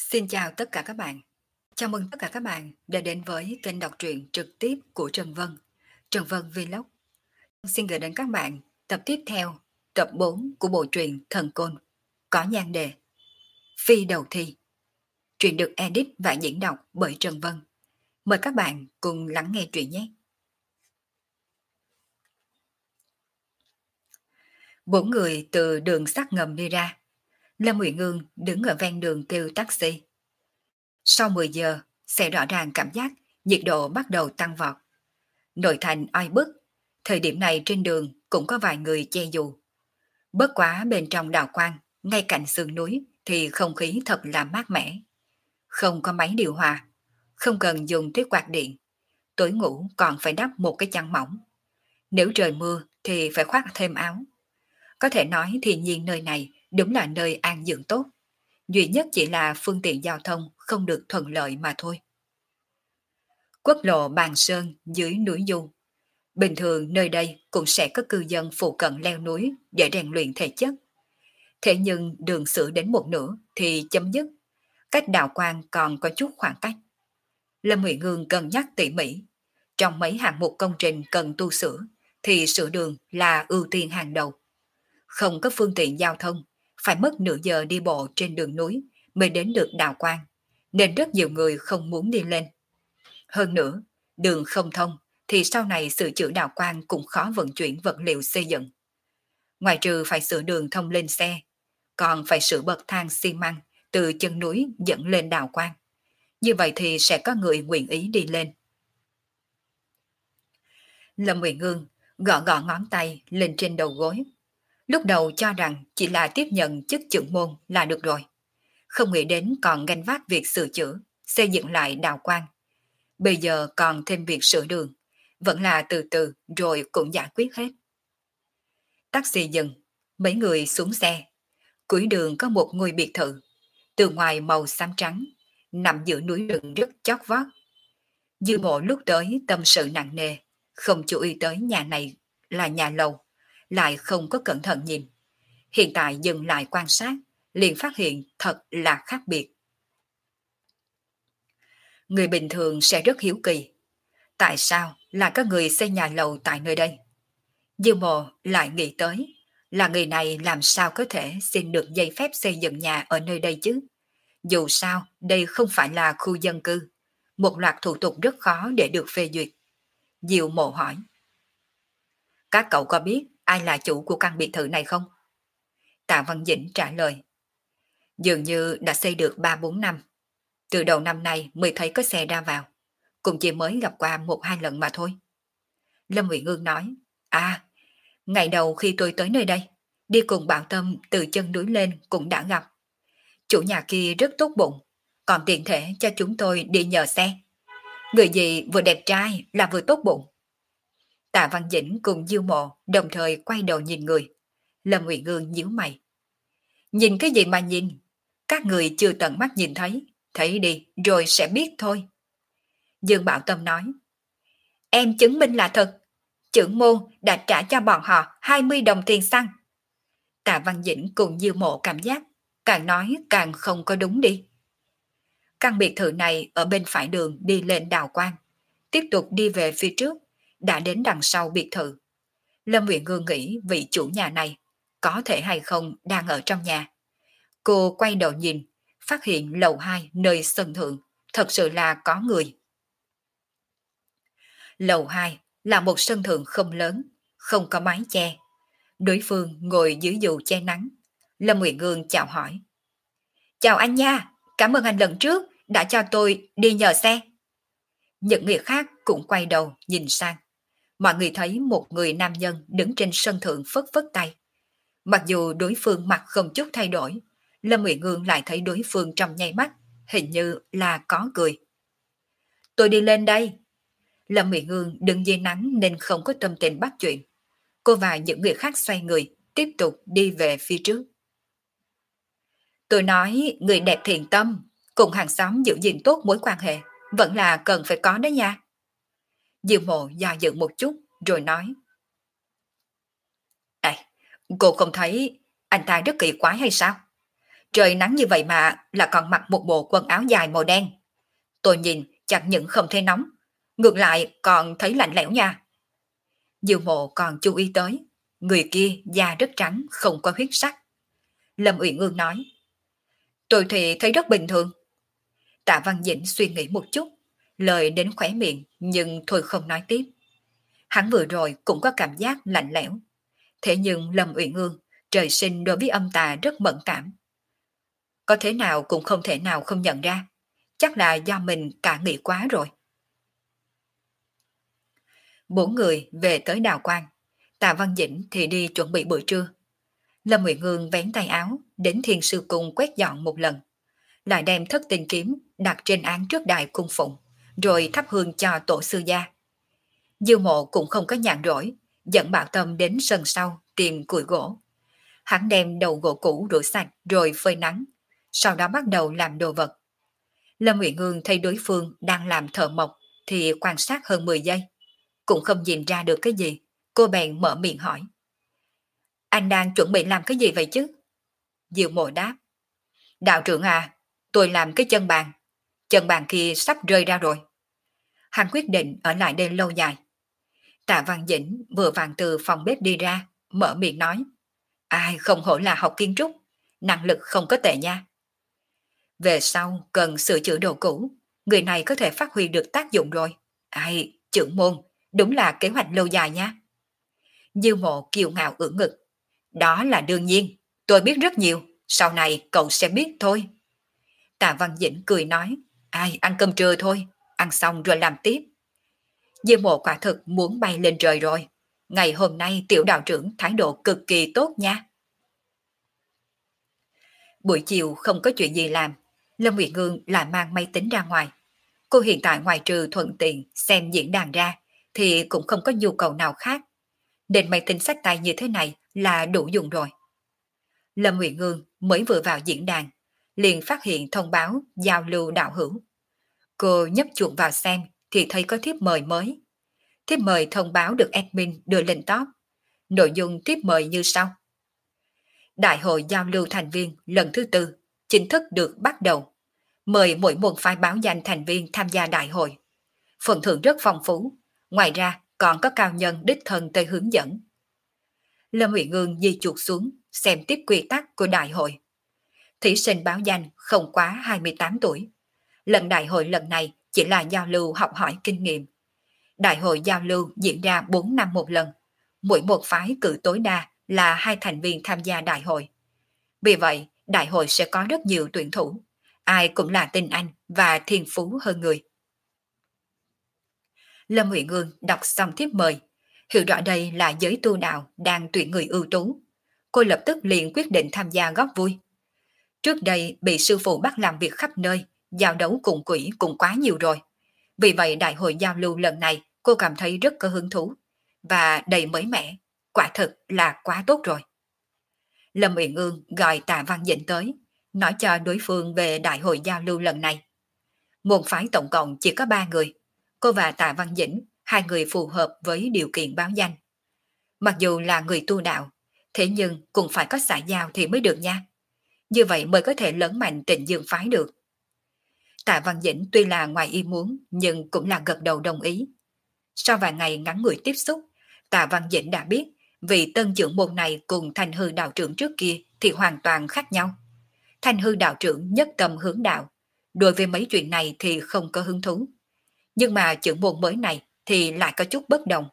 Xin chào tất cả các bạn. Chào mừng tất cả các bạn đã đến với kênh đọc truyện trực tiếp của Trần Vân, Trần Vân Vlog. Xin gửi đến các bạn tập tiếp theo, tập 4 của bộ truyện Thần Côn, có nhan đề Phi Đầu Thi. Truyện được edit và diễn đọc bởi Trần Vân. Mời các bạn cùng lắng nghe truyện nhé. Bốn người từ đường sắt ngầm đi ra. Lâm Uyển Ngương đứng ở ven đường kêu taxi. Sau 10 giờ, sẽ rõ ràng cảm giác nhiệt độ bắt đầu tăng vọt. Nội thành oi bức, thời điểm này trên đường cũng có vài người che dù. Bất quá bên trong đào quang, ngay cạnh sườn núi thì không khí thật là mát mẻ. Không có máy điều hòa, không cần dùng tuyết quạt điện. Tối ngủ còn phải đắp một cái chăn mỏng. Nếu trời mưa thì phải khoác thêm áo. Có thể nói thiên nhiên nơi này đúng là nơi an dưỡng tốt. Duy nhất chỉ là phương tiện giao thông không được thuận lợi mà thôi. Quốc lộ Bàn Sơn dưới núi Du. Bình thường nơi đây cũng sẽ có cư dân phụ cận leo núi để rèn luyện thể chất. Thế nhưng đường sửa đến một nửa thì chấm dứt. Cách đạo quan còn có chút khoảng cách. Lâm Huệ Ngương cân nhắc tỉ mỉ. Trong mấy hạng mục công trình cần tu sửa thì sửa đường là ưu tiên hàng đầu. Không có phương tiện giao thông, phải mất nửa giờ đi bộ trên đường núi mới đến được đạo quan, nên rất nhiều người không muốn đi lên. Hơn nữa, đường không thông thì sau này sửa chữa đạo quan cũng khó vận chuyển vật liệu xây dựng. Ngoài trừ phải sửa đường thông lên xe, còn phải sửa bậc thang xi măng từ chân núi dẫn lên đạo quan. Như vậy thì sẽ có người nguyện ý đi lên. Lâm Uyển Ngương gõ gõ ngón tay lên trên đầu gối. Lúc đầu cho rằng chỉ là tiếp nhận chức trưởng môn là được rồi. Không nghĩ đến còn gánh vác việc sửa chữa, xây dựng lại đạo quan. Bây giờ còn thêm việc sửa đường, vẫn là từ từ rồi cũng giải quyết hết. Taxi dừng, mấy người xuống xe. Cuối đường có một ngôi biệt thự, từ ngoài màu xám trắng, nằm giữa núi rừng rất chót vót. Dư Mộ lúc tới tâm sự nặng nề, không chú ý tới nhà này là nhà lầu, lại không có cẩn thận nhìn. Hiện tại dừng lại quan sát, liền phát hiện thật là khác biệt. Người bình thường sẽ rất hiếu kỳ. Tại sao là có người xây nhà lầu tại nơi đây? Dư Mộ lại nghĩ tới, là người này làm sao có thể xin được giấy phép xây dựng nhà ở nơi đây chứ? Dù sao, đây không phải là khu dân cư. Một loạt thủ tục rất khó để được phê duyệt. Diệu Mộ hỏi. Các cậu có biết ai là chủ của căn biệt thự này không? Tạ Văn Dĩnh trả lời. Dường như đã xây được 3-4 năm. Từ đầu năm nay mới thấy có xe ra vào. Cũng chỉ mới gặp qua 1-2 lần mà thôi. Lâm Uyển Ngương nói. À, ngày đầu khi tôi tới nơi đây, đi cùng Bảo Tâm từ chân núi lên cũng đã gặp. Chủ nhà kia rất tốt bụng, còn tiện thể cho chúng tôi đi nhờ xe. Người gì vừa đẹp trai là vừa tốt bụng. Tạ Văn Dĩnh cùng Diêu Mộ đồng thời quay đầu nhìn người. Lâm Uyển Ngương nhíu mày. Nhìn cái gì mà nhìn? Các người chưa tận mắt nhìn thấy, thấy đi rồi sẽ biết thôi. Dương Bảo Tâm nói. Em chứng minh là thật. Trưởng môn đã trả cho bọn họ 20 đồng tiền xăng. Tạ Văn Dĩnh cùng Diêu Mộ cảm giác, càng nói càng không có đúng đi. Căn biệt thự này ở bên phải đường đi lên đào quan. Tiếp tục đi về phía trước, đã đến đằng sau biệt thự. Lâm Uyển Ngương nghĩ vị chủ nhà này có thể hay không đang ở trong nhà. Cô quay đầu nhìn, phát hiện lầu 2 nơi sân thượng, thật sự là có người. Lầu 2 là một sân thượng không lớn, không có mái che. Đối phương ngồi dưới dù che nắng. Lâm Uyển Ngương chào hỏi. Chào anh nha, cảm ơn anh lần trước đã cho tôi đi nhờ xe. Những người khác cũng quay đầu nhìn sang. Mọi người thấy một người nam nhân đứng trên sân thượng phất phất tay. Mặc dù đối phương mặt không chút thay đổi, Lâm Uyển Ngương lại thấy đối phương trong nháy mắt, hình như là có cười. Tôi đi lên đây. Lâm Uyển Ngương đứng dưới nắng nên không có tâm tình bắt chuyện. Cô và những người khác xoay người, tiếp tục đi về phía trước. Tôi nói người đẹp thiện tâm, cùng hàng xóm giữ gìn tốt mối quan hệ, vẫn là cần phải có đó nha. Diệu Mộ do dự một chút, rồi nói. Này, cô không thấy anh ta rất kỳ quái hay sao? Trời nắng như vậy mà là còn mặc một bộ quần áo dài màu đen. Tôi nhìn chẳng những không thấy nóng, ngược lại còn thấy lạnh lẽo nha. Diêu Mộ còn chú ý tới, người kia da rất trắng, không có huyết sắc. Lâm Uyển Ương nói, tôi thì thấy rất bình thường. Tạ Văn Dĩnh suy nghĩ một chút, lời đến khóe miệng nhưng thôi không nói tiếp. Hắn vừa rồi cũng có cảm giác lạnh lẽo. Thế nhưng Lâm Uyển Ương trời sinh đối với âm tà rất mẫn cảm. Có thế nào cũng không thể nào không nhận ra. Chắc là do mình cả nghĩ quá rồi. Bốn người về tới Đào Quang. Tạ Văn Dĩnh thì đi chuẩn bị bữa trưa. Lâm Uyển Ương vén tay áo đến Thiên Sư Cung quét dọn một lần. Lại đem thất tinh kiếm đặt trên án trước đài cung phụng, rồi thắp hương cho tổ sư gia. Diêu Mộ cũng không có nhàn rỗi, dẫn Bảo Tâm đến sân sau tìm củi gỗ. Hắn đem đầu gỗ cũ rửa sạch rồi phơi nắng, sau đó bắt đầu làm đồ vật. Lâm Uyển Ương thấy đối phương đang làm thợ mộc thì quan sát hơn 10 giây. Cũng không nhìn ra được cái gì, cô bèn mở miệng hỏi. Anh đang chuẩn bị làm cái gì vậy chứ? Diệu Mộ đáp. Đạo trưởng à, tôi làm cái chân bàn kia sắp rơi ra rồi. Hắn quyết định ở lại đây lâu dài. Tạ Văn Dĩnh vừa vàng từ phòng bếp đi ra, mở miệng nói. Ai không hổ là học kiến trúc, năng lực không có tệ nha. Về sau cần sửa chữa đồ cũ, người này có thể phát huy được tác dụng rồi. Ai, trưởng môn, đúng là kế hoạch lâu dài nha. Diêu Mộ kiêu ngạo ưỡn ngực. Đó là đương nhiên, tôi biết rất nhiều, sau này cậu sẽ biết thôi. Tạ Văn Dĩnh cười nói, ai ăn cơm trưa thôi, ăn xong rồi làm tiếp. Diêu Mộ quả thực muốn bay lên trời rồi. Ngày hôm nay tiểu đạo trưởng thái độ cực kỳ tốt nha. Buổi chiều không có chuyện gì làm, Lâm Uyển Ương lại mang máy tính ra ngoài. Cô hiện tại ngoài trừ thuận tiện xem diễn đàn ra, thì cũng không có nhu cầu nào khác. Nên máy tính xách tay như thế này là đủ dùng rồi. Lâm Uyển Ương mới vừa vào diễn đàn, liền phát hiện thông báo giao lưu đạo hữu. Cô nhấp chuột vào xem thì thấy có thiếp mời mới. Thiếp mời thông báo được admin đưa lên top. Nội dung thiếp mời như sau. Đại hội giao lưu thành viên lần thứ 4 chính thức được bắt đầu. Mời mỗi môn phái báo danh thành viên tham gia đại hội. Phần thưởng rất phong phú. Ngoài ra còn có cao nhân đích thân tới hướng dẫn. Lâm Uyển Ương di chuột xuống xem tiếp quy tắc của đại hội. Thí sinh báo danh không quá 28 tuổi. Lần đại hội lần này chỉ là giao lưu học hỏi kinh nghiệm. Đại hội giao lưu diễn ra 4 năm một lần. Mỗi một phái cử tối đa là 2 thành viên tham gia đại hội. Vì vậy, đại hội sẽ có rất nhiều tuyển thủ. Ai cũng là tinh anh và thiên phú hơn người. Lâm Uyển Ương đọc xong thiếp mời, hiểu rõ đây là giới tu đạo đang tuyển người ưu tú. Cô lập tức liền quyết định tham gia góp vui. Trước đây bị sư phụ bắt làm việc khắp nơi, giao đấu cùng quỷ cũng quá nhiều rồi. Vì vậy đại hội giao lưu lần này cô cảm thấy rất có hứng thú và đầy mới mẻ, quả thực là quá tốt rồi. Lâm Uyển Ương gọi Tạ Văn Dĩnh tới, nói cho đối phương về đại hội giao lưu lần này. Môn phái tổng cộng chỉ có 3 người, cô và Tạ Văn Dĩnh, 2 người phù hợp với điều kiện báo danh. Mặc dù là người tu đạo, thế nhưng cũng phải có xã giao thì mới được nha. Như vậy mới có thể lớn mạnh Tịnh Dương phái được. Tạ Văn Dĩnh tuy là ngoài ý muốn nhưng cũng là gật đầu đồng ý. Sau vài ngày ngắn ngủi tiếp xúc, Tạ Văn Dĩnh đã biết vị tân trưởng môn này cùng Thanh Hư đạo trưởng trước kia thì hoàn toàn khác nhau. Thanh Hư đạo trưởng nhất tâm hướng đạo, đối với mấy chuyện này thì không có hứng thú. Nhưng mà trưởng môn mới này thì lại có chút bất đồng.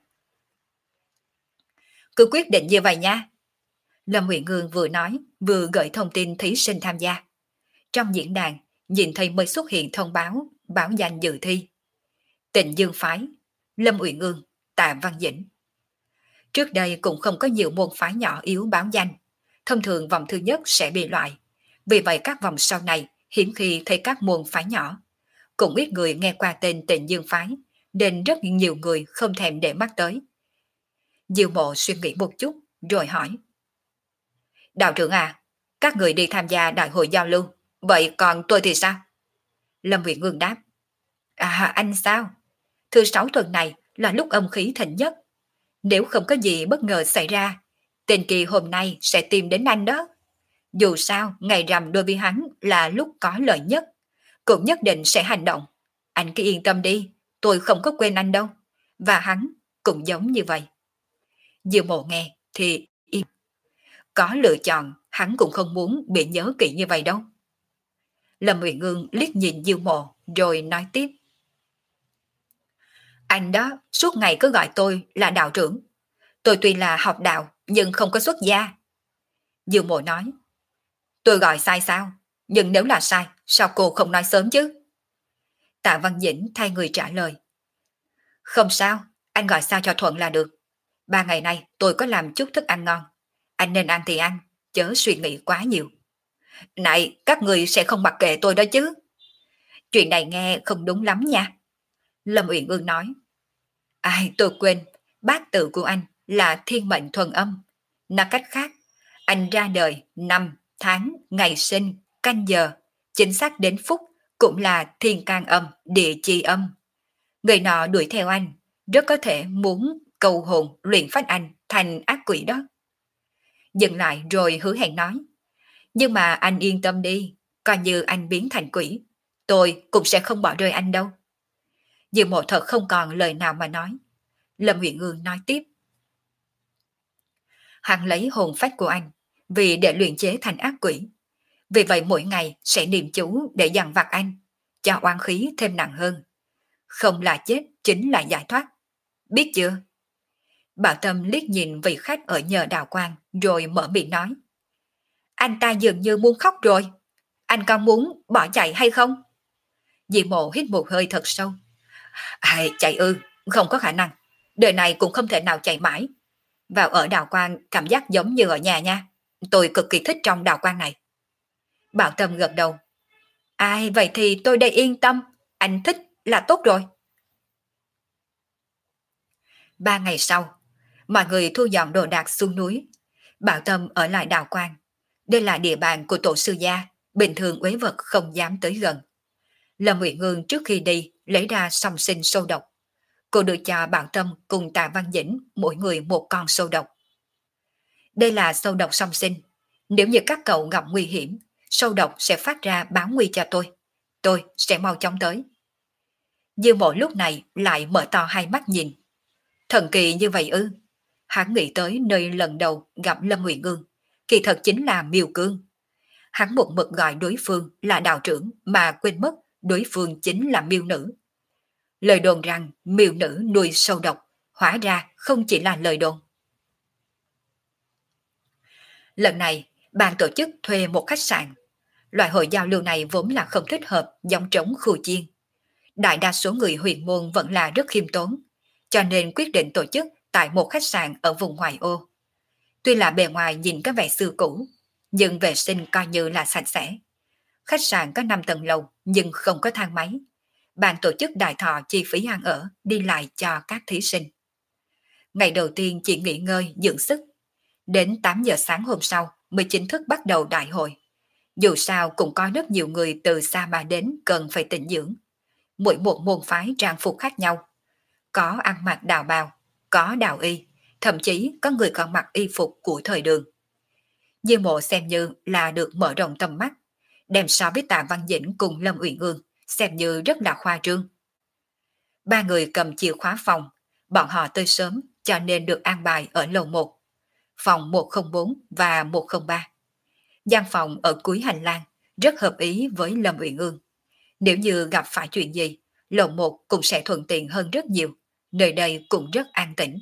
Cứ quyết định như vậy nha. Lâm Uyển Ương vừa nói, vừa gửi thông tin thí sinh tham gia. Trong diễn đàn, nhìn thấy mới xuất hiện thông báo, báo danh dự thi. Tịnh Dương phái, Lâm Uyển Ương, Tạ Văn Dĩnh. Trước đây cũng không có nhiều môn phái nhỏ yếu báo danh. Thông thường vòng thứ nhất sẽ bị loại. Vì vậy các vòng sau này hiếm khi thấy các môn phái nhỏ. Cũng ít người nghe qua tên Tịnh Dương phái, nên rất nhiều người không thèm để mắt tới. Diêu Mộ suy nghĩ một chút, rồi hỏi. Đạo trưởng à, các người đi tham gia đại hội giao lưu, vậy còn tôi thì sao? Lâm Uyển Ương đáp. À, anh sao? Thứ 6 tuần này là lúc âm khí thịnh nhất. Nếu không có gì bất ngờ xảy ra, tên kỳ hôm nay sẽ tìm đến anh đó. Dù sao, ngày rằm đối với hắn là lúc có lợi nhất, cũng nhất định sẽ hành động. Anh cứ yên tâm đi, tôi không có quên anh đâu. Và hắn cũng giống như vậy. Diêu Mộ nghe thì im. Có lựa chọn, hắn cũng không muốn bị nhớ kỹ như vậy đâu. Lâm Uyển Ương liếc nhìn Diêu Mộ rồi nói tiếp. Anh đó suốt ngày cứ gọi tôi là đạo trưởng. Tôi tuy là học đạo nhưng không có xuất gia. Diêu Mộ nói. Tôi gọi sai sao? Nhưng nếu là sai, sao cô không nói sớm chứ? Tạ Văn Dĩnh thay người trả lời. Không sao, anh gọi sao cho thuận là được. 3 ngày nay tôi có làm chút thức ăn ngon. Anh nên ăn thì ăn, chớ suy nghĩ quá nhiều. Này, các người sẽ không mặc kệ tôi đó chứ. Chuyện này nghe không đúng lắm nha. Lâm Uyển Ương nói. Ai, tôi quên, bát tự của anh là thiên mệnh thuần âm. Nói cách khác, anh ra đời năm, tháng, ngày sinh, canh giờ, chính xác đến phút cũng là thiên can âm, địa chi âm. Người nọ đuổi theo anh, rất có thể muốn cầu hồn luyện phách anh thành ác quỷ đó. Dừng lại rồi hứa hẹn nói. Nhưng mà anh yên tâm đi, coi như anh biến thành quỷ, tôi cũng sẽ không bỏ rơi anh đâu. Diệu Mộ thật không còn lời nào mà nói. Lâm Uyển Ương nói tiếp. Hắn lấy hồn phách của anh vì để luyện chế thành ác quỷ. Vì vậy mỗi ngày sẽ niệm chú để dằn vặt anh, cho oan khí thêm nặng hơn. Không là chết chính là giải thoát. Biết chưa? Bảo Tâm liếc nhìn vị khách ở nhờ đào quang rồi mở miệng nói. Anh ta dường như muốn khóc rồi. Anh có muốn bỏ chạy hay không? Dị Mộ hít một hơi thật sâu. Ai, chạy ư, không có khả năng. Đời này cũng không thể nào chạy mãi. Vào ở đào quang cảm giác giống như ở nhà nha. Tôi cực kỳ thích trong đào quang này. Bảo Tâm gật đầu. Ai, vậy thì tôi đây yên tâm. Anh thích là tốt rồi. 3 ngày sau, mọi người thu dọn đồ đạc xuống núi. Bảo Tâm ở lại đào quang. Đây là địa bàn của tổ sư gia, bình thường uế vật không dám tới gần. Lâm Uyển Ương trước khi đi lấy ra song sinh sâu độc. Cô đưa cho Bảo Tâm cùng Tạ Văn Dĩnh mỗi người một con sâu độc. Đây là sâu độc song sinh. Nếu như các cậu gặp nguy hiểm, sâu độc sẽ phát ra báo nguy cho tôi. Tôi sẽ mau chóng tới. Diêu Mộ lúc này lại mở to hai mắt nhìn. Thần kỳ như vậy ư? Hắn nghĩ tới nơi lần đầu gặp Lâm Uyển Ương, kỳ thật chính là Miêu Cương. Hắn một mực gọi đối phương là đạo trưởng mà quên mất đối phương chính là miêu nữ. Lời đồn rằng miêu nữ nuôi sâu độc, hóa ra không chỉ là lời đồn. Lần này, ban tổ chức thuê một khách sạn. Loại hội giao lưu này vốn là không thích hợp giống trống khu chiên. Đại đa số người huyền môn vẫn là rất khiêm tốn, cho nên quyết định tổ chức tại một khách sạn ở vùng ngoại ô. Tuy là bề ngoài nhìn có vẻ xưa cũ, nhưng vệ sinh coi như là sạch sẽ. Khách sạn có 5 tầng lầu nhưng không có thang máy. Ban tổ chức đại thọ chi phí ăn ở, đi lại cho các thí sinh. Ngày đầu tiên chỉ nghỉ ngơi, dưỡng sức. Đến 8 giờ sáng hôm sau mới chính thức bắt đầu đại hội. Dù sao cũng có rất nhiều người từ xa mà đến cần phải tịnh dưỡng. Mỗi một môn phái trang phục khác nhau. Có ăn mặc đạo bào, có đạo y, thậm chí có người còn mặc y phục của thời đường. Diêu Mộ xem như là được mở rộng tầm mắt, đem so với Tạ Văn Dĩnh cùng Lâm Uyển Ương xem như rất là khoa trương. 3 người cầm chìa khóa phòng, bọn họ tới sớm cho nên được an bài ở lầu 1, phòng 104 và 103. Gian phòng ở cuối hành lang, rất hợp ý với Lâm Uyển Ương. Nếu như gặp phải chuyện gì, lầu 1 cũng sẽ thuận tiện hơn rất nhiều, nơi đây cũng rất an tĩnh.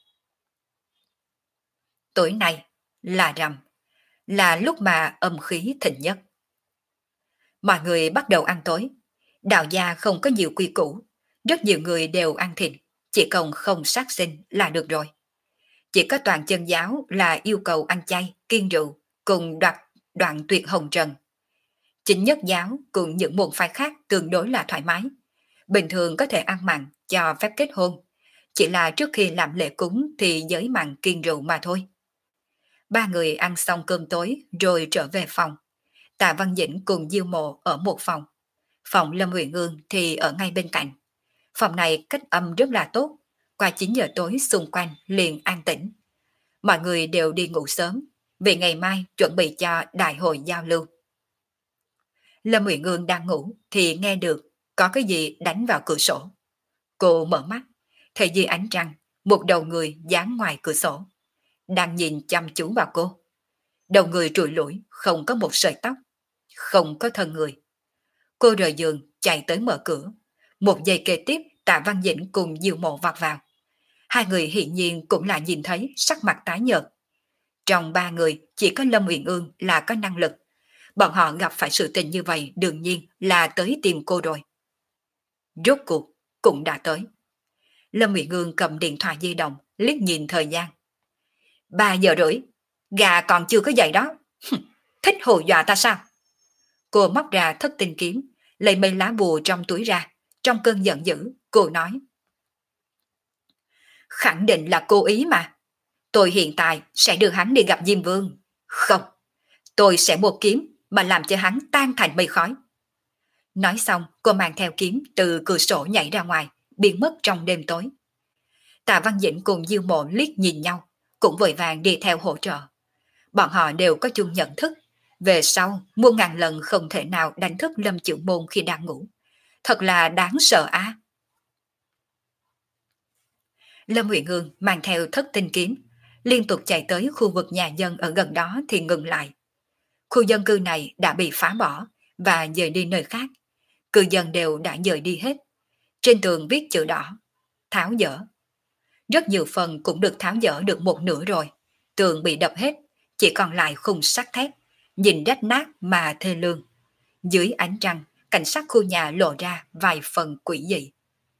Tối nay là rằm, là lúc mà âm khí thịnh nhất. Mọi người bắt đầu ăn tối. Đạo gia không có nhiều quy củ, rất nhiều người đều ăn thịt, chỉ cần không sát sinh là được rồi. Chỉ có toàn chân giáo là yêu cầu ăn chay, kiêng rượu, cùng đoạn tuyệt hồng trần. Chính nhất giáo cùng những môn phái khác tương đối là thoải mái. Bình thường có thể ăn mặn cho phép kết hôn, chỉ là trước khi làm lễ cúng thì giới mặn kiêng rượu mà thôi. 3 người ăn xong cơm tối rồi trở về phòng. Tạ Văn Dĩnh cùng Diêu Mộ ở một phòng. Phòng Lâm Uyển Ương thì ở ngay bên cạnh. Phòng này cách âm rất là tốt. Qua 9 giờ tối xung quanh liền an tĩnh. Mọi người đều đi ngủ sớm. vì ngày mai chuẩn bị cho đại hội giao lưu. Lâm Uyển Ương đang ngủ thì nghe được có cái gì đánh vào cửa sổ. Cô mở mắt, thấy dưới ánh trăng, một đầu người dán ngoài cửa sổ, đang nhìn chăm chú vào cô. Đầu người trụi lủi, không có một sợi tóc, không có thân người. Cô rời giường, chạy tới mở cửa. Một giây kế tiếp, Tạ Văn Dĩnh cùng Diêu Mộ vọt vào. Hai người hiển nhiên cũng là nhìn thấy sắc mặt tái nhợt. Trong ba người, chỉ có Lâm Uyển Ương là có năng lực. Bọn họ gặp phải sự tình như vậy đương nhiên là tới tìm cô rồi. Rốt cuộc, cũng đã tới. Lâm Uyển Ương cầm điện thoại di động, liếc nhìn thời gian. 3 giờ rưỡi, gà còn chưa có dậy đó. Thích hù dọa ta sao? Cô móc ra thất tinh kiếm, lấy mấy lá bùa trong túi ra. Trong cơn giận dữ, cô nói. Khẳng định là cố ý mà. Tôi hiện tại sẽ đưa hắn đi gặp Diêm Vương. Không, tôi sẽ mua kiếm mà làm cho hắn tan thành mây khói. Nói xong, cô mang theo kiếm từ cửa sổ nhảy ra ngoài, biến mất trong đêm tối. Tạ Văn Dĩnh cùng Diêu Mộ liếc nhìn nhau, cũng vội vàng đi theo hỗ trợ. Bọn họ đều có chung nhận thức. Về sau, muôn ngàn lần không thể nào đánh thức Lâm Chữ Môn khi đang ngủ. Thật là đáng sợ á. Lâm Uyển Ương mang theo thất tinh kiếm, liên tục chạy tới khu vực nhà dân ở gần đó thì ngừng lại. Khu dân cư này đã bị phá bỏ và dời đi nơi khác. Cư dân đều đã dời đi hết. Trên tường viết chữ đỏ, tháo dỡ. Rất nhiều phần cũng được tháo dỡ được một nửa rồi. Tường bị đập hết, chỉ còn lại khung sắt thép, nhìn rách nát mà thê lương. Dưới ánh trăng, cảnh sắc khu nhà lộ ra vài phần quỷ dị.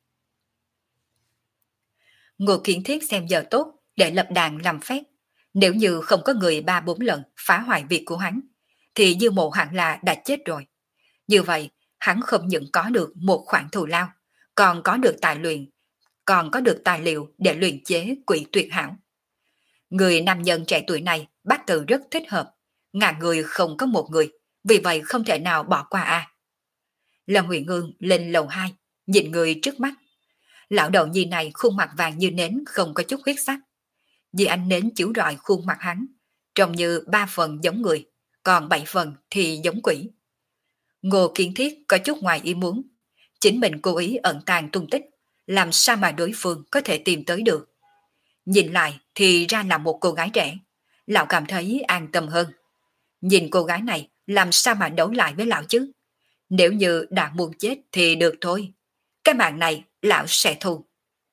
Ngô Kiến Thiết xem giờ tốt để lập đàn làm phép. Nếu như không có người 3-4 lần phá hoại việc của hắn, thì Dư Mộ hẳn là đã chết rồi. Như vậy, hắn không những có được một khoản thù lao, còn có được tài liệu để luyện chế quỷ tuyệt hảo. Người nam nhân trẻ tuổi này bát tự rất thích hợp, ngàn người không có một người, vì vậy không thể nào bỏ qua a. Lâm Uyển Ương lên lầu 2, nhìn người trước mắt. Lão đầu nhi này khuôn mặt vàng như nến, không có chút huyết sắc. Vì ánh nến chiếu rọi khuôn mặt hắn, trông như 3 phần giống người, còn 7 phần thì giống quỷ. Ngô Kiến Thiết có chút ngoài ý muốn, chính mình cố ý ẩn tàng tung tích, làm sao mà đối phương có thể tìm tới được. Nhìn lại thì ra là một cô gái trẻ, lão cảm thấy an tâm hơn. Nhìn cô gái này làm sao mà đấu lại với lão chứ? Nếu như đã muốn chết thì được thôi. Cái mạng này lão sẽ thu.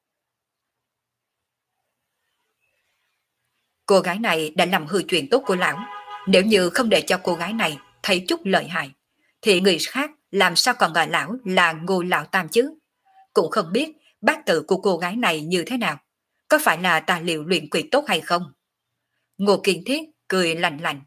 Cô gái này đã làm hư chuyện tốt của lão. Nếu như không để cho cô gái này thấy chút lợi hại, thì người khác làm sao còn gọi lão là Ngô Lão Tam chứ? Cũng không biết bát tự của cô gái này như thế nào. Có phải là tài liệu luyện quỷ tốt hay không? Ngô Kiên Thiết cười lạnh lạnh.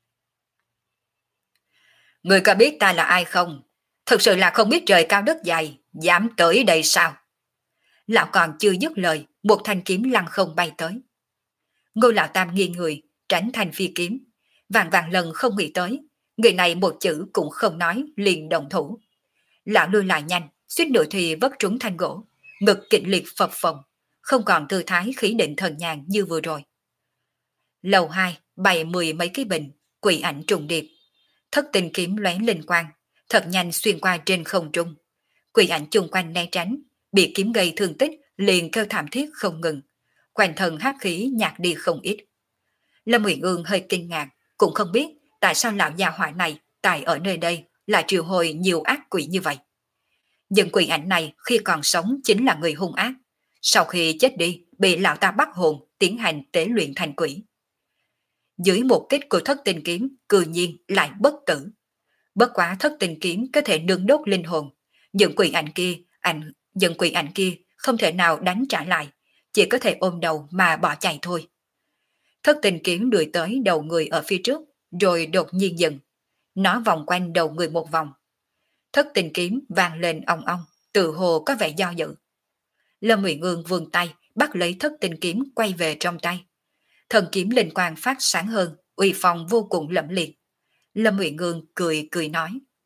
Người có biết ta là ai không? Thực sự là không biết trời cao đất dày, dám tới đây sao? Lão còn chưa dứt lời, một thanh kiếm lăng không bay tới. Ngô Lão Tam nghiêng người, tránh thanh phi kiếm. Vạn vạn lần không nghĩ tới, người này một chữ cũng không nói, liền động thủ. Lão lui lại nhanh, suýt nữa thì vấp trúng thanh gỗ, ngực kịch liệt phập phồng, không còn tư thái khí định thần nhàn như vừa rồi. Lầu 2 bày 10 mấy cái bình, quỷ ảnh trùng điệp. Thất tinh kiếm lóe linh quang, thật nhanh xuyên qua trên không trung. Quỷ ảnh chung quanh né tránh, bị kiếm gây thương tích, liền kêu thảm thiết không ngừng. Quanh thân hắc khí nhạt đi không ít. Lâm Uyển Ương hơi kinh ngạc, cũng không biết tại sao lão già hỏa này tại ở nơi đây lại triệu hồi nhiều ác quỷ như vậy. Nhưng quỷ ảnh này khi còn sống chính là người hung ác. Sau khi chết đi, bị lão ta bắt hồn, tiến hành tế luyện thành quỷ. Dưới một kích của thất tinh kiếm, cư nhiên lại bất tử. Bất quá thất tinh kiếm có thể nương đốt linh hồn. Nhưng quỷ ảnh kia không thể nào đánh trả lại, chỉ có thể ôm đầu mà bỏ chạy thôi. Thất tinh kiếm đuổi tới đầu người ở phía trước, rồi đột nhiên dừng. Nó vòng quanh đầu người một vòng. Thất tinh kiếm vang lên ong ong, tự hồ có vẻ do dự. Lâm Uyển Ương vươn tay, bắt lấy thất tinh kiếm quay về trong tay. Thần kiếm linh quang phát sáng hơn, uy phong vô cùng lẫm liệt. Lâm Uyển Ương cười cười nói.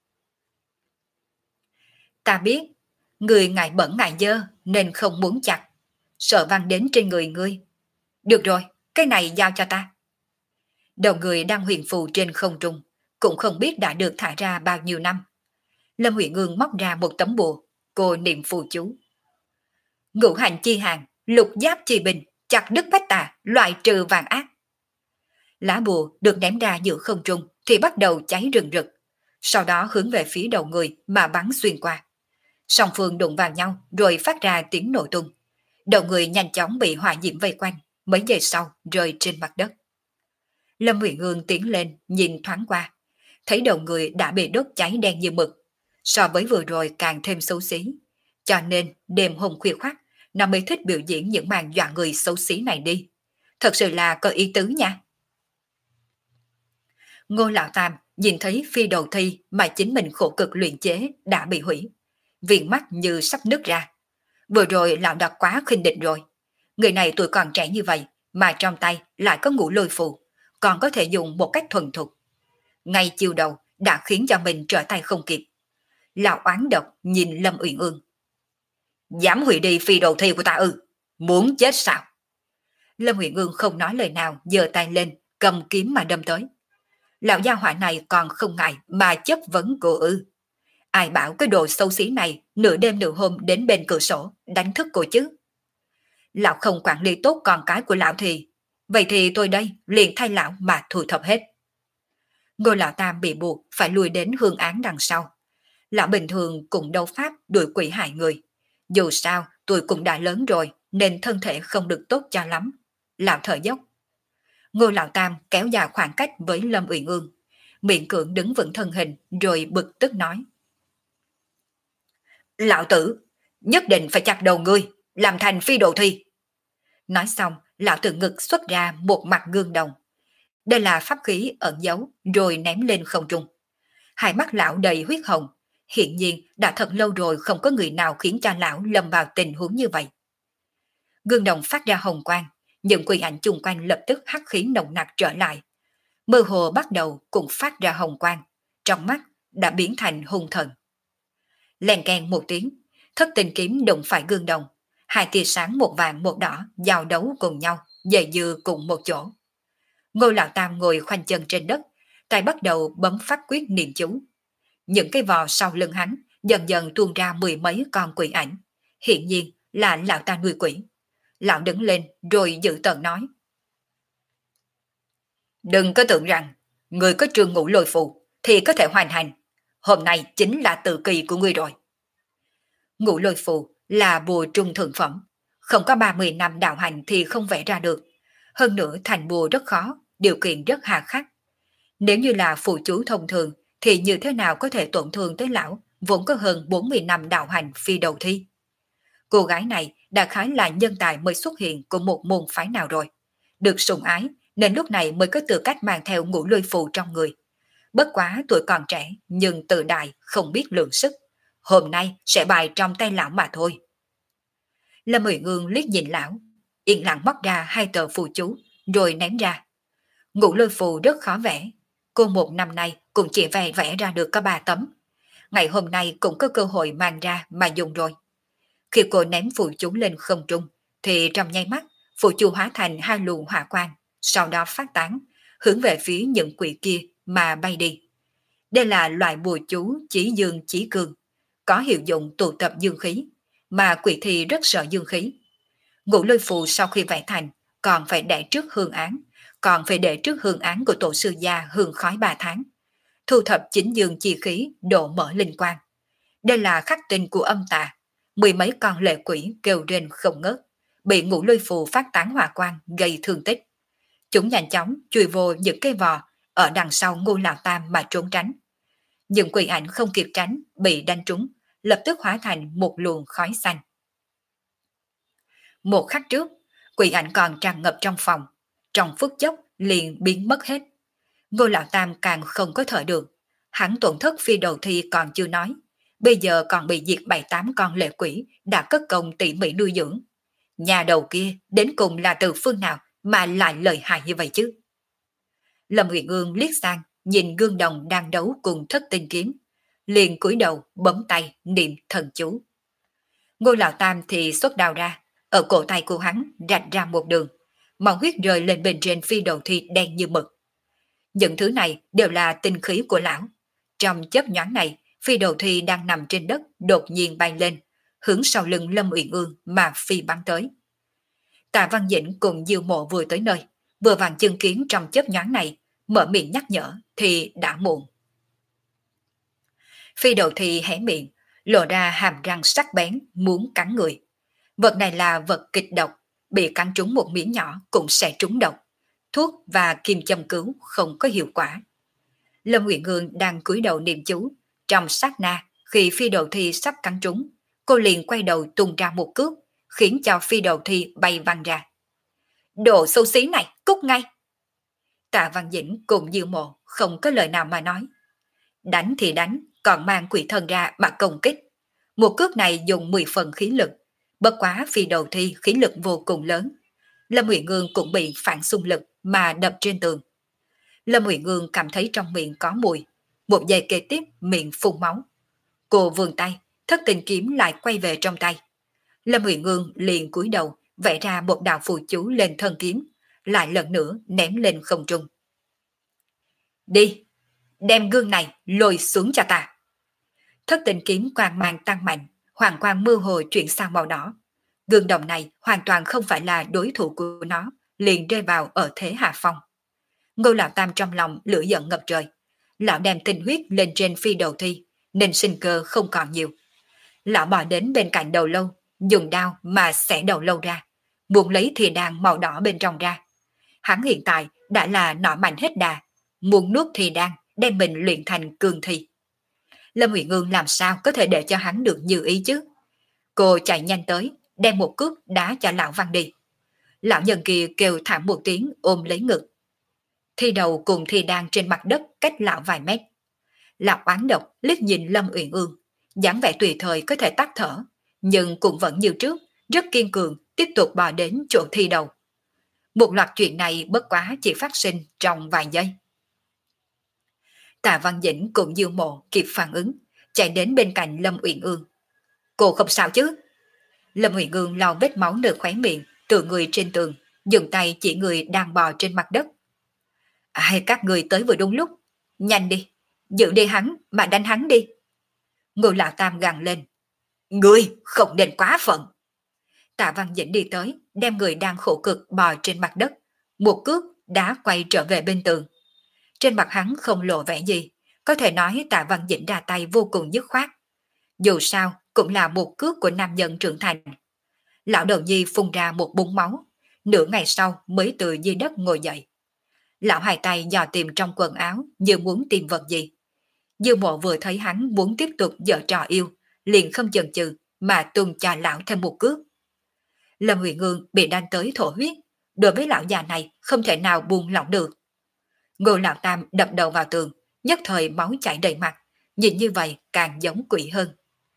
Ta biết, người ngại bẩn ngại dơ nên không muốn chặt. Sợ văng đến trên người ngươi. Được rồi, cái này giao cho ta. Đầu người đang huyền phù trên không trung, cũng không biết đã được thả ra bao nhiêu năm. Lâm Huyền Ngương móc ra một tấm bùa, cô niệm phù chú. Ngũ hành chi hàng, lục giáp chi bình, chặt đứt bách tà, loại trừ vạn ác. Lá bùa được ném ra giữa không trung thì bắt đầu cháy rừng rực, sau đó hướng về phía đầu người mà bắn xuyên qua. Song phương đụng vào nhau rồi phát ra tiếng nổ tung. Đầu người nhanh chóng bị hỏa diễm vây quanh, mấy giây sau rơi trên mặt đất. Lâm Huyền Hương tiến lên nhìn thoáng qua, thấy đầu người đã bị đốt cháy đen như mực, so với vừa rồi càng thêm xấu xí. Cho nên đêm hôm khuya khoắt, nó mới thích biểu diễn những màn dọa người xấu xí này đi. Thật sự là có ý tứ nha. Ngô Lão Tam nhìn thấy phi đầu thi mà chính mình khổ cực luyện chế đã bị hủy. Viền mắt như sắp nứt ra. Vừa rồi lão đã quá khinh địch rồi. Người này tuổi còn trẻ như vậy mà trong tay lại có ngũ lôi phù, còn có thể dùng một cách thuần thục. Ngay chiều đầu đã khiến cho mình trở tay không kịp. Lão oán độc nhìn Lâm Uyển Ương. Dám hủy đi phi đầu thi của ta ư? Muốn chết sao? Lâm Uyển Ương không nói lời nào, giơ tay lên, cầm kiếm mà đâm tới. Lão gia hỏa này còn không ngại mà chất vấn cô ư? Ai bảo cái đồ xấu xí này nửa đêm nửa hôm đến bên cửa sổ đánh thức cô chứ? Lão không quản lý tốt con cái của lão thì vậy thì tôi đây liền thay lão mà thu thập hết. Ngô Lão Tam bị buộc phải lùi đến hương án đằng sau. Lão bình thường cũng đấu pháp đuổi quỷ hại người. Dù sao tôi cũng đã lớn rồi nên thân thể không được tốt cho lắm. Lão thở dốc. Ngô Lão Tam kéo dài khoảng cách với Lâm Uyển Ương, miệng cưỡng đứng vững thân hình rồi bực tức nói. Lão tử, nhất định phải chặt đầu ngươi, làm thành phi đồ thi. Nói xong, lão từ ngực xuất ra một mặt gương đồng. Đây là pháp khí ẩn giấu rồi ném lên không trung. Hai mắt lão đầy huyết hồng, hiện nhiên đã thật lâu rồi không có người nào khiến cho lão lâm vào tình huống như vậy. Gương đồng phát ra hồng quang, những quỷ ảnh chung quanh lập tức hắc khí nồng nặc trở lại. Mơ hồ bắt đầu cũng phát ra hồng quang, trong mắt đã biến thành hung thần. Lèn keng một tiếng, thất tình kiếm đụng phải gương đồng, hai tia sáng một vàng một đỏ giao đấu cùng nhau, dày dưa cùng một chỗ. Ngô Lão Tam ngồi khoanh chân trên đất, tay bắt đầu bấm pháp quyết niệm chú. Những cái vò sau lưng hắn dần dần tuôn ra mười mấy con quỷ ảnh, hiện nhiên là lão ta nuôi quỷ. Lão đứng lên rồi dự tợn nói. Đừng có tưởng rằng người có trường ngũ lôi phù thì có thể hoàn thành. Hôm nay chính là tự kỳ của ngươi rồi. Ngũ lôi phù là bùa trung thượng phẩm, không có 30 năm đạo hành thì không vẽ ra được. Hơn nữa thành bùa rất khó, điều kiện rất hà khắc. Nếu như là phù chú thông thường thì như thế nào có thể tổn thương tới lão vốn có hơn 40 năm đạo hành phi đầu thi. Cô gái này đã khái là nhân tài mới xuất hiện của một môn phái nào rồi. Được sủng ái nên lúc này mới có tư cách mang theo ngũ lôi phù trong người. Bất quá tuổi còn trẻ nhưng tự đại không biết lượng sức. Hôm nay sẽ bài trong tay lão mà thôi. Lâm Uyển Ương liếc nhìn lão, yên lặng móc ra hai tờ phù chú rồi ném ra. Ngũ lôi phù rất khó vẽ. Cô một năm nay cũng chỉ vẽ ra được có 3 tấm. Ngày hôm nay cũng có cơ hội mang ra mà dùng rồi. Khi cô ném phù chú lên không trung, thì trong nháy mắt, phù chú hóa thành hai luồng hỏa quang, sau đó phát tán, hướng về phía những quỷ kia mà bay đi. Đây là loại bùa chú chỉ dương chỉ cường, có hiệu dụng tụ tập dương khí, mà quỷ thì rất sợ dương khí. Ngũ lôi phù sau khi vẽ thành, còn phải để trước hương án, của tổ sư gia hương khói 3 tháng. Thu thập chính dương chi khí, độ mở linh quang. Đây là khắc tinh của âm tà. Mười mấy con lệ quỷ kêu rên không ngớt, bị ngũ lôi phù phát tán hỏa quang gây thương tích. Chúng nhanh chóng chui vô những cây vò ở đằng sau Ngô Lão Tam mà trốn tránh. Những quỷ ảnh không kịp tránh, bị đánh trúng, lập tức hóa thành một luồng khói xanh. Một khắc trước, quỷ ảnh còn tràn ngập trong phòng, trong phút chốc liền biến mất hết. Ngô Lão Tam càng không có thở được, hắn tổn thất phi đầu thi còn chưa nói, bây giờ còn bị diệt 7-8 con lệ quỷ đã cất công tỉ mỉ nuôi dưỡng. Nhà đầu kia đến cùng là từ phương nào mà lại lợi hại như vậy chứ? Lâm Uyển Ương liếc sang, nhìn gương đồng đang đấu cùng thất tinh kiếm, liền cúi đầu bấm tay niệm thần chú. Ngô Lão Tam thì xuất đao ra, ở cổ tay của hắn rạch ra một đường, máu huyết rơi lên bên trên phi đầu thi đen như mực. Những thứ này đều là tinh khí của lão. Trong chớp nhoáng này, phi đầu thi đang nằm trên đất đột nhiên bay lên, hướng sau lưng Lâm Uyển Ương mà phi bắn tới. Tạ Văn Dĩnh cùng Diêu Mộ vừa tới nơi, vừa vàng chứng kiến trong chớp nhoáng này, mở miệng nhắc nhở thì đã muộn. Phi đầu thi hé miệng, lộ ra hàm răng sắc bén muốn cắn người. Vật này là vật kịch độc, bị cắn trúng một miếng nhỏ cũng sẽ trúng độc. Thuốc và kim châm cứu không có hiệu quả. Lâm Uyển Ương đang cúi đầu niệm chú, trong sát na khi phi đầu thi sắp cắn trúng, cô liền quay đầu tung ra một cước, khiến cho phi đầu thi bay văng ra. Đồ xấu xí này, cút ngay! Tạ Văn Dĩnh cùng Diêu Mộ không có lời nào mà nói. Đánh thì đánh, còn mang quỷ thần ra mà công kích. Một cước này dùng 10 phần khí lực, bất quá phi đầu thi khí lực vô cùng lớn. Lâm Uyển Ương cũng bị phản xung lực mà đập trên tường. Lâm Uyển Ương cảm thấy trong miệng có mùi, một giây kế tiếp miệng phun máu. Cô vươn tay, thất tình kiếm lại quay về trong tay. Lâm Uyển Ương liền cúi đầu vẽ ra một đạo phù chú lên thân kiếm, lại lần nữa ném lên không trung. Đi, đem gương này lôi xuống cho ta. Thất tình kiếm quang mang tăng mạnh, hoàng quang mơ hồ chuyển sang màu đỏ. Gương đồng này hoàn toàn không phải là đối thủ của nó, liền rơi vào ở thế hạ phong. Ngô Lão Tam trong lòng lửa giận ngập trời. Lão đem tinh huyết lên trên phi đầu thi, nên sinh cơ không còn nhiều. Lão bò đến bên cạnh đầu lâu, dùng đao mà xẻ đầu lâu ra, muốn lấy thìa đan màu đỏ bên trong ra. Hắn hiện tại đã là nỏ mạnh hết đà, muốn nuốt thìa đan đem mình luyện thành cương thi. Lâm Uyển Ương làm sao có thể để cho hắn được như ý chứ? Cô chạy nhanh tới, đem một cước đá cho lão văng đi. Lão nhân kia kêu thảm một tiếng ôm lấy ngực. Thi đầu cùng thi đan trên mặt đất cách lão vài mét. Lão oán độc liếc nhìn Lâm Uyển Ương, dáng vẻ tùy thời có thể tắt thở, nhưng cũng vẫn như trước, rất kiên cường, tiếp tục bò đến chỗ thi đầu. Một loạt chuyện này bất quá chỉ phát sinh trong vài giây. Tạ Văn Dĩnh cùng Diêu Mộ kịp phản ứng, chạy đến bên cạnh Lâm Uyển Ương. Cô không sao chứ? Lâm Uyển Ương lau vết máu nơi khóe miệng, tựa người trên tường, dùng tay chỉ người đang bò trên mặt đất. Ai các người tới vừa đúng lúc, nhanh đi, giữ đi hắn mà đánh hắn đi. Ngô Lão Tam gằn lên. Ngươi không nên quá phận. Tạ Văn Dĩnh đi tới, đem người đang khổ cực bò trên mặt đất, một cước đá quay trở về bên tường. Trên mặt hắn không lộ vẻ gì, có thể nói Tạ Văn Dĩnh ra tay vô cùng dứt khoát. Dù sao cũng là một cước của nam nhân trưởng thành. Lão đầu nhi phun ra một búng máu, nửa ngày sau mới từ dưới đất ngồi dậy. Lão hai tay dò tìm trong quần áo như muốn tìm vật gì. Dư Mộ vừa thấy hắn muốn tiếp tục giở trò yêu, liền không chần chừ mà tung cho lão thêm một cước. Lâm Uyển Ương bị đánh tới thổ huyết, đối với lão già này không thể nào buông lỏng được. Ngô Lão Tam đập đầu vào tường, nhất thời máu chảy đầy mặt, nhìn như vậy càng giống quỷ hơn.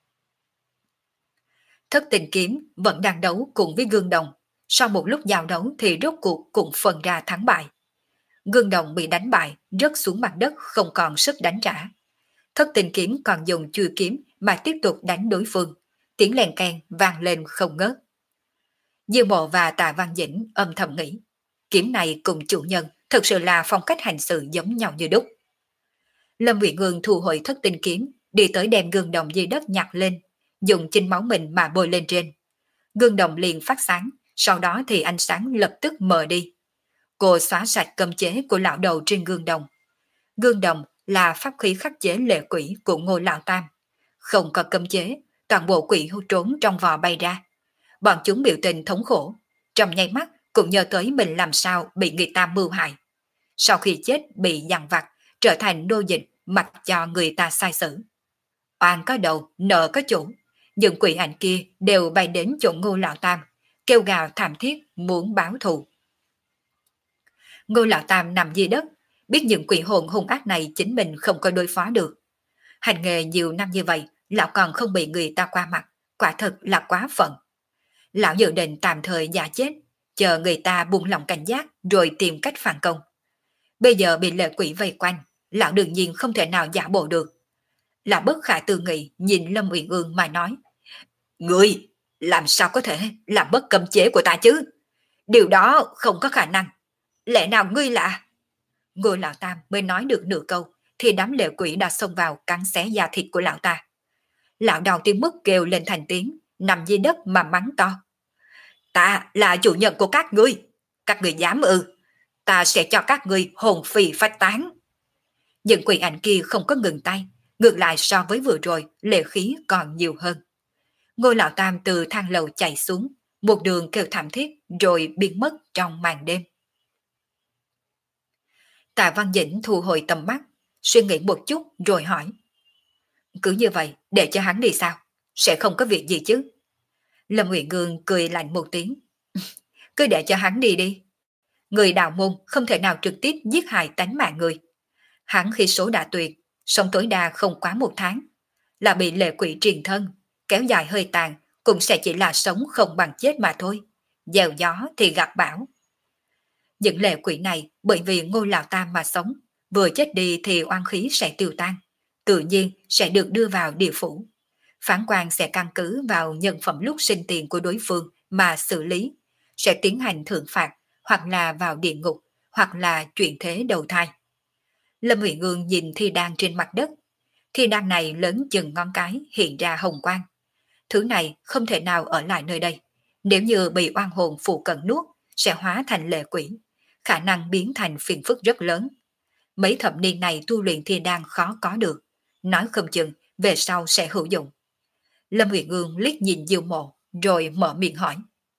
Thất tình kiếm vẫn đang đấu cùng với Gương Đồng, sau một lúc giao đấu thì rốt cuộc cũng phân ra thắng bại. Gương Đồng bị đánh bại, rớt xuống mặt đất không còn sức đánh trả. Thất tình kiếm còn dùng chui kiếm mà tiếp tục đánh đối phương, tiếng len keng vang lên không ngớt. Diêu Mộ và Tạ Văn Dĩnh âm thầm nghĩ, kiếm này cùng chủ nhân thực sự là phong cách hành sự giống nhau như đúc. Lâm Uyển Ương thu hồi thất tinh kiếm, đi tới đem gương đồng dưới đất nhặt lên, dùng chính máu mình mà bôi lên trên. Gương đồng liền phát sáng, sau đó thì ánh sáng lập tức mờ đi. Cô xóa sạch cấm chế của lão đầu trên gương đồng. Gương đồng là pháp khí khắc chế lệ quỷ của Ngô Lão Tam. Không có cấm chế, toàn bộ quỷ trốn trong vò bay ra. Bọn chúng biểu tình thống khổ, trong nháy mắt cũng nhớ tới mình làm sao bị người ta mưu hại. Sau khi chết bị dằn vặt, trở thành nô dịch mặc cho người ta sai xử. Oan có đầu, nợ có chủ. Những quỷ ảnh kia đều bay đến chỗ Ngô Lão Tam, kêu gào thảm thiết muốn báo thù. Ngô Lão Tam nằm dưới đất, biết những quỷ hồn hung ác này chính mình không có đối phó được. Hành nghề nhiều năm như vậy, lão còn không bị người ta qua mặt, quả thật là quá phận. Lão dự định tạm thời giả chết, chờ người ta buông lòng cảnh giác rồi tìm cách phản công. Bây giờ bị lệ quỷ vây quanh, lão đương nhiên không thể nào giả bộ được. Lão bất khả tư nghị nhìn Lâm Uyển Ương mà nói, ngươi làm sao có thể làm mất cấm chế của ta chứ? Điều đó không có khả năng. Lẽ nào ngươi là... Ngô lão tam mới nói được nửa câu, thì đám lệ quỷ đã xông vào cắn xé da thịt của lão ta. Lão đào tiếng mức kêu lên thành tiếng, nằm dưới đất mà mắng to. Ta là chủ nhân của các ngươi dám ư, ta sẽ cho các ngươi hồn phi phách tán. Những quỷ ảnh kia không có ngừng tay, ngược lại so với vừa rồi, lệ khí còn nhiều hơn. Ngô lão tam từ thang lầu chạy xuống, một đường kêu thảm thiết rồi biến mất trong màn đêm. Tạ Văn Dĩnh thu hồi tầm mắt, suy nghĩ một chút rồi hỏi. Cứ như vậy, để cho hắn đi sao? Sẽ không có việc gì chứ? Lâm Uyển Ngương cười lạnh một tiếng. Cứ để cho hắn đi đi. Người đạo môn không thể nào trực tiếp giết hại tánh mạng người. Hắn khi số đã tuyệt, sống tối đa không quá 1 tháng. Là bị lệ quỷ truyền thân, kéo dài hơi tàn, cũng sẽ chỉ là sống không bằng chết mà thôi. Gieo gió thì gặp bão. Những lệ quỷ này bởi vì Ngô Lão Tam mà sống, vừa chết đi thì oan khí sẽ tiêu tan, tự nhiên sẽ được đưa vào địa phủ. Phán quan sẽ căn cứ vào nhân phẩm lúc sinh tiền của đối phương mà xử lý, sẽ tiến hành thưởng phạt, hoặc là vào địa ngục, hoặc là chuyển thế đầu thai. Lâm Uyển Ngương nhìn thi đan trên mặt đất. Thi đan này lớn chừng ngón cái hiện ra hồng quang. Thứ này không thể nào ở lại nơi đây. Nếu như bị oan hồn phụ cận nuốt, sẽ hóa thành lệ quỷ, khả năng biến thành phiền phức rất lớn. Mấy thập niên này tu luyện thiên đan khó có được, nói không chừng về sau sẽ hữu dụng. Lâm Uyển Ngương liếc nhìn Diêu Mộ, rồi mở miệng hỏi.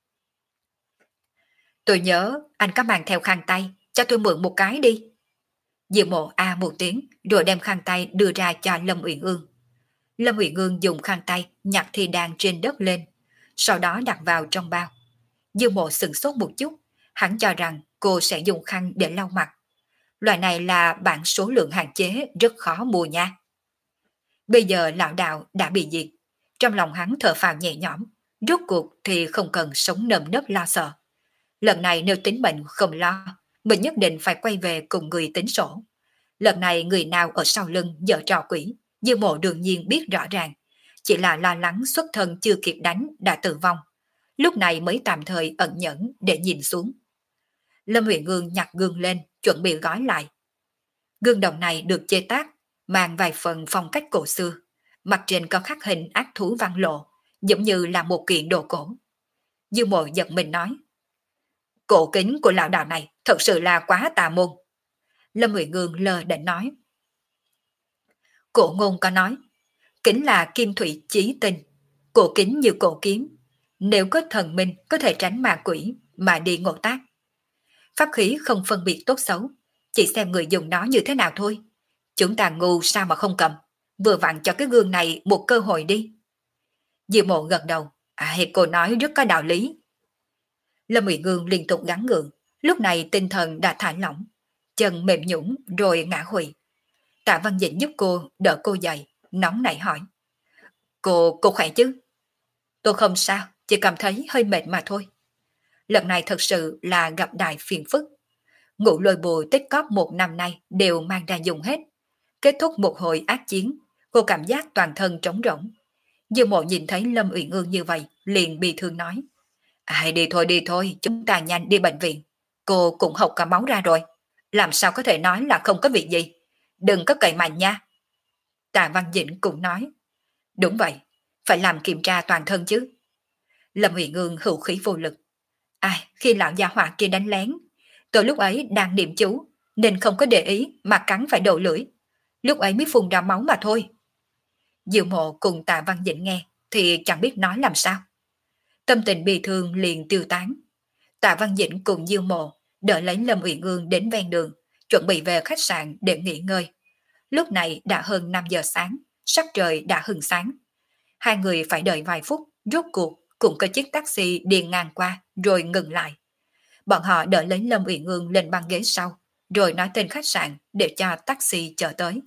Tôi nhớ anh có mang theo khăn tay, cho tôi mượn một cái đi. Diêu Mộ a một tiếng, rồi đem khăn tay đưa ra cho Lâm Uyển Ương. Lâm Uyển Ương dùng khăn tay nhặt thi đan trên đất lên, sau đó đặt vào trong bao. Diêu Mộ sửng sốt một chút, hắn cho rằng cô sẽ dùng khăn để lau mặt. Loại này là bản số lượng hạn chế, rất khó mua nha. Bây giờ lão đạo đã bị diệt, trong lòng hắn thở phào nhẹ nhõm, rốt cuộc thì không cần sống nơm nớp lo sợ. Lần này nếu tính mệnh không lo, mình nhất định phải quay về cùng người tính sổ. Lần này người nào ở sau lưng giở trò quỷ, Dư Mộ đương nhiên biết rõ ràng, chỉ là lo lắng xuất thân chưa kịp đánh đã tử vong. Lúc này mới tạm thời ẩn nhẫn để nhìn xuống. Lâm Huyền Ngương nhặt gương lên, chuẩn bị gói lại. Gương đồng này được chế tác, mang vài phần phong cách cổ xưa, mặt trên có khắc hình ác thú văn lộ, giống như là một kiện đồ cổ. Dư Mộ giật mình nói, cổ kính của lão đạo này thật sự là quá tà môn. Lâm Huyền Ngương lờ đễnh nói, cổ ngôn có nói, kính là kim thủy chí tinh, cổ kính như cổ kiếm, nếu có thần minh có thể tránh ma quỷ mà đi ngộ tác. Pháp khí không phân biệt tốt xấu, chỉ xem người dùng nó như thế nào thôi. Chúng ta ngu sao mà không cầm, vừa vặn cho cái gương này một cơ hội đi. Diệu Mộ gật đầu, cô nói rất có đạo lý. Lâm Uyển Ngương liên tục gắng gượng, lúc này tinh thần đã thả lỏng, chân mềm nhũn rồi ngã quỵ. Tạ Văn Dĩnh giúp cô đỡ cô dậy, nóng nảy hỏi, cô khỏe chứ? Tôi không sao, chỉ cảm thấy hơi mệt mà thôi. Lần này thật sự là gặp đại phiền phức. Ngũ Lôi Bùi tích cóp 1 năm nay đều mang ra dùng hết. Kết thúc một hồi ác chiến, cô cảm giác toàn thân trống rỗng. Dư Mộ nhìn thấy Lâm Uyển Ương như vậy, liền bi thương nói, đi thôi, chúng ta nhanh đi bệnh viện. Cô cũng hộc cả máu ra rồi, làm sao có thể nói là không có việc gì. Đừng có cậy mạnh nha. Tạ Văn Dĩnh cũng nói, đúng vậy, phải làm kiểm tra toàn thân chứ. Lâm Uyển Ương hữu khí vô lực. Khi lão gia hỏa kia đánh lén, tôi lúc ấy đang niệm chú, nên không có để ý mà cắn phải đầu lưỡi. Lúc ấy mới phun ra máu mà thôi. Diệu Mộ cùng Tạ Văn Dĩnh nghe thì chẳng biết nói làm sao. Tâm tình bi thương liền tiêu tán. Tạ Văn Dĩnh cùng Diệu Mộ đợi lấy Lâm Uyển Ương đến ven đường, chuẩn bị về khách sạn để nghỉ ngơi. Lúc này đã hơn 5 giờ sáng, sắc trời đã hừng sáng. Hai người phải đợi vài phút, rốt cuộc cũng có chiếc taxi đi ngang qua rồi ngừng lại. Bọn họ đợi lấy Lâm Uyển Ương lên băng ghế sau, rồi nói tên khách sạn để cho taxi chở tới.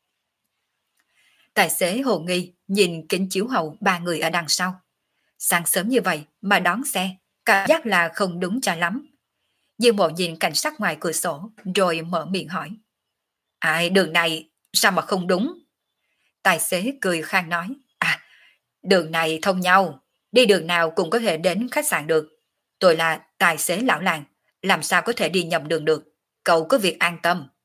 Tài xế hồ nghi nhìn kính chiếu hậu 3 người ở đằng sau. Sáng sớm như vậy mà đón xe, cảm giác là không đúng cho lắm. Dương Mộ nhìn cảnh sát ngoài cửa sổ, rồi mở miệng hỏi, đường này sao mà không đúng? Tài xế cười khang nói, đường này thông nhau, đi đường nào cũng có thể đến khách sạn được. Tôi là tài xế lão làng, làm sao có thể đi nhầm đường được, cậu có việc an tâm,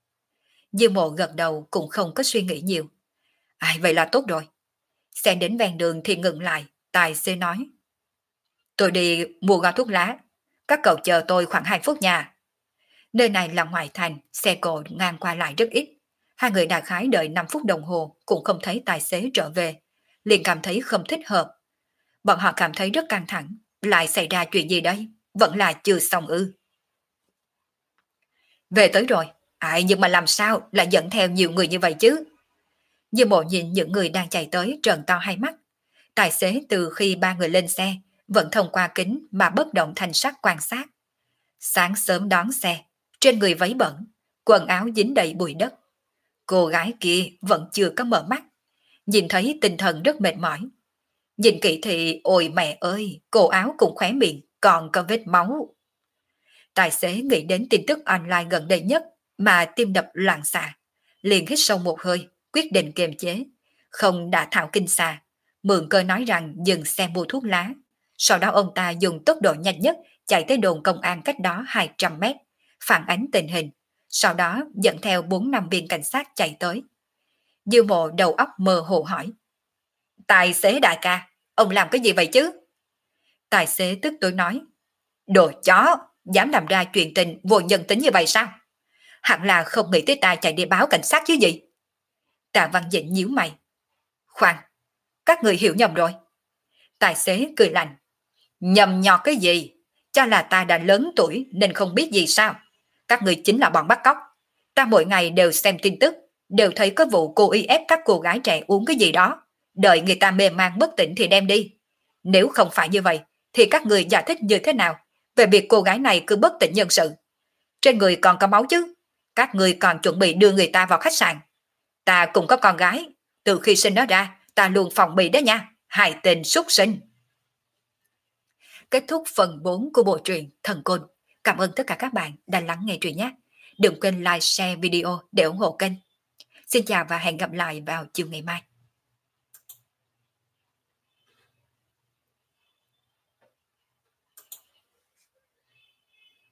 Diêu Mộ gật đầu cũng không có suy nghĩ nhiều. Ai vậy là tốt rồi. Xe đến ven đường thì ngừng lại, tài xế nói. Tôi đi mua gói thuốc lá, các cậu chờ tôi khoảng 2 phút nha. Nơi này là ngoại thành, xe cộ ngang qua lại rất ít. Hai người đại khái đợi 5 phút đồng hồ cũng không thấy tài xế trở về, liền cảm thấy không thích hợp. Bọn họ cảm thấy rất căng thẳng, lại xảy ra chuyện gì đây? Vẫn là chưa xong ư? Về tới rồi, ai nhưng mà làm sao lại dẫn theo nhiều người như vậy chứ? Dư Mộ nhìn những người đang chạy tới trợn to hai mắt. Tài xế từ khi ba người lên xe, vẫn thông qua kính mà bất động thanh sắc quan sát. Sáng sớm đón xe, trên người váy bẩn, quần áo dính đầy bụi đất. Cô gái kia vẫn chưa có mở mắt, nhìn thấy tinh thần rất mệt mỏi. Nhìn kỹ thì ôi mẹ ơi, cổ áo cùng khóe miệng còn có vết máu. Tài xế nghĩ đến tin tức online gần đây nhất mà tim đập loạn xạ, liền hít sâu một hơi, quyết định kiềm chế, không đã thạo kinh xà, mượn cơ nói rằng dừng xe mua thuốc lá. Sau đó ông ta dùng tốc độ nhanh nhất chạy tới đồn công an cách đó 200 mét, phản ánh tình hình, sau đó dẫn theo 4 năm viên cảnh sát chạy tới. Diêu Mộ đầu óc mơ hồ hỏi. Tài xế đại ca, ông làm cái gì vậy chứ? Tài xế tức tối nói. Đồ chó, dám làm ra chuyện tình vô nhân tính như vậy sao? Hẳn là không nghĩ tới ta chạy đi báo cảnh sát chứ gì? Tạ Văn Dĩnh nhíu mày. Khoan, các người hiểu nhầm rồi. Tài xế cười lạnh. Nhầm nhọt cái gì? Cho là ta đã lớn tuổi nên không biết gì sao? Các người chính là bọn bắt cóc. Ta mỗi ngày đều xem tin tức, đều thấy có vụ cố ý ép các cô gái trẻ uống cái gì đó. Đợi người ta mê man bất tỉnh thì đem đi. Nếu không phải như vậy, thì các người giải thích như thế nào về việc cô gái này cứ bất tỉnh nhân sự? Trên người còn có máu chứ? Các người còn chuẩn bị đưa người ta vào khách sạn. Ta cũng có con gái. Từ khi sinh nó ra, ta luôn phòng bị đó nha. Hai tên súc sinh. Kết thúc phần 4 của bộ truyện Thần Côn. Cảm ơn tất cả các bạn đã lắng nghe truyện nhé. Đừng quên like, share video để ủng hộ kênh. Xin chào và hẹn gặp lại vào chiều ngày mai.